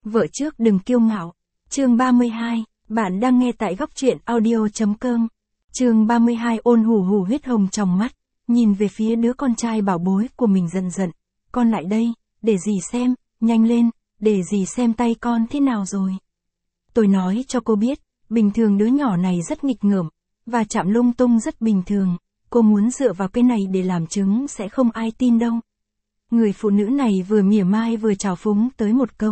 Vợ trước đừng kiêu ngạo. Chương 32, bạn đang nghe tại góc truyện audio.com. Chương 32 Ôn hù hù huyết hồng trong mắt, nhìn về phía đứa con trai bảo bối của mình giận giận. Con lại đây, để dì xem, nhanh lên, để dì xem tay con thế nào rồi. Tôi nói cho cô biết, bình thường đứa nhỏ này rất nghịch ngợm, và chạm lung tung rất bình thường, cô muốn dựa vào cái này để làm chứng sẽ không ai tin đâu. Người phụ nữ này vừa mỉa mai vừa trào phúng tới một câu.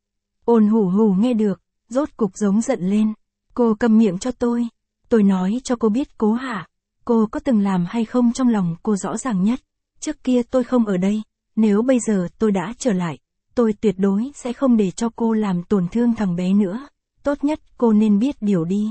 Ôn hù hù nghe được, rốt cục giống giận lên. Cô câm miệng cho tôi. Tôi nói cho cô biết Cố Hạ, cô có từng làm hay không trong lòng cô rõ ràng nhất. Trước kia tôi không ở đây, nếu bây giờ tôi đã trở lại, tôi tuyệt đối sẽ không để cho cô làm tổn thương thằng bé nữa. Tốt nhất cô nên biết điều đi.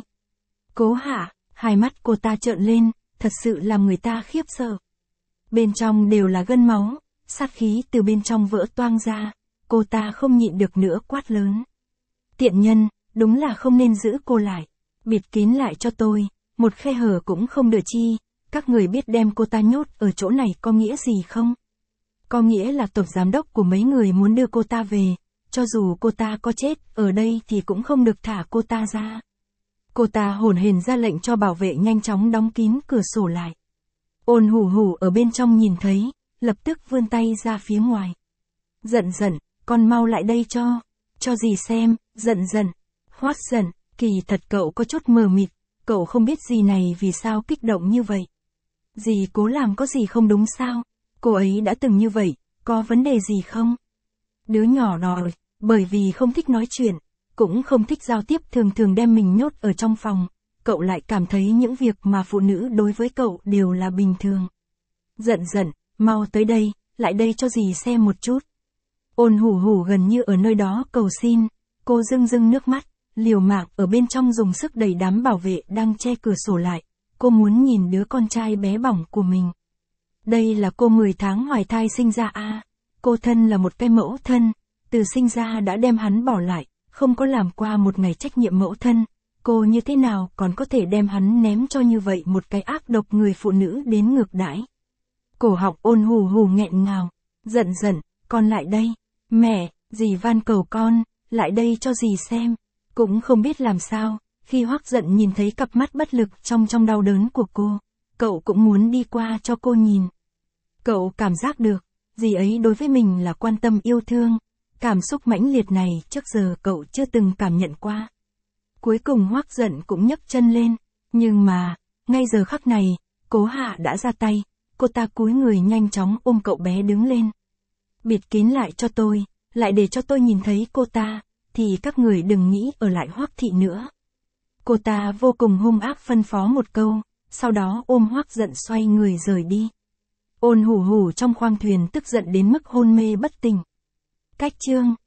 Cố Hạ, hai mắt cô ta trợn lên, thật sự làm người ta khiếp sợ. Bên trong đều là gân máu, sát khí từ bên trong vỡ toang ra, cô ta không nhịn được nữa quát lớn. Tiện nhân, đúng là không nên giữ cô lại, bịt kín lại cho tôi, một khe hở cũng không được chi, các người biết đem cô ta nhốt ở chỗ này có nghĩa gì không? Có nghĩa là tổng giám đốc của mấy người muốn đưa cô ta về, cho dù cô ta có chết ở đây thì cũng không được thả cô ta ra. Cô ta hồn hển ra lệnh cho bảo vệ nhanh chóng đóng kín cửa sổ lại. Ôn hù hù ở bên trong nhìn thấy, lập tức vươn tay ra phía ngoài. Giận giận, con mau lại đây cho dì xem, giận giận. Hoắc giận, kỳ thật cậu có chút mờ mịt, cậu không biết dì này vì sao kích động như vậy. Dì Cố làm có gì không đúng sao? Cô ấy đã từng như vậy, có vấn đề gì không? Đứa nhỏ đó, bởi vì không thích nói chuyện, cũng không thích giao tiếp, thường thường đem mình nhốt ở trong phòng, cậu lại cảm thấy những việc mà phụ nữ đối với cậu đều là bình thường. Giận giận, mau tới đây, lại đây cho dì xem một chút. Ôn hù hù gần như ở nơi đó cầu xin, cô rưng rưng nước mắt, liều mạng ở bên trong dùng sức đẩy đám bảo vệ đang che cửa sổ lại, cô muốn nhìn đứa con trai bé bỏng của mình. Đây là cô 10 tháng hoài thai sinh ra cô thân là một cái mẫu thân, từ sinh ra đã đem hắn bỏ lại, không có làm qua một ngày trách nhiệm mẫu thân, cô như thế nào còn có thể đem hắn ném cho như vậy một cái ác độc người phụ nữ đến ngược đãi. Cổ họng ôn hù hù nghẹn ngào, giận giận, con lại đây, mẹ, dì van cầu con, lại đây cho dì xem. Cũng không biết làm sao, khi Hoắc giận nhìn thấy cặp mắt bất lực trong đau đớn của cô, cậu cũng muốn đi qua cho cô nhìn. Cậu cảm giác được, dì ấy đối với mình là quan tâm yêu thương, cảm xúc mãnh liệt này trước giờ cậu chưa từng cảm nhận qua. Cuối cùng Hoắc giận cũng nhấc chân lên, nhưng mà, ngay giờ khắc này, Cố Hạ đã ra tay, cô ta cúi người nhanh chóng ôm cậu bé đứng lên. Bịt kín lại cho tôi, lại để cho tôi nhìn thấy cô ta, thì các người đừng nghĩ ở lại Hoắc thị nữa. Cô ta vô cùng hung ác phân phó một câu, sau đó ôm Hoắc giận xoay người rời đi. Ôn hù hù trong khoang thuyền tức giận đến mức hôn mê bất tỉnh. Cách chương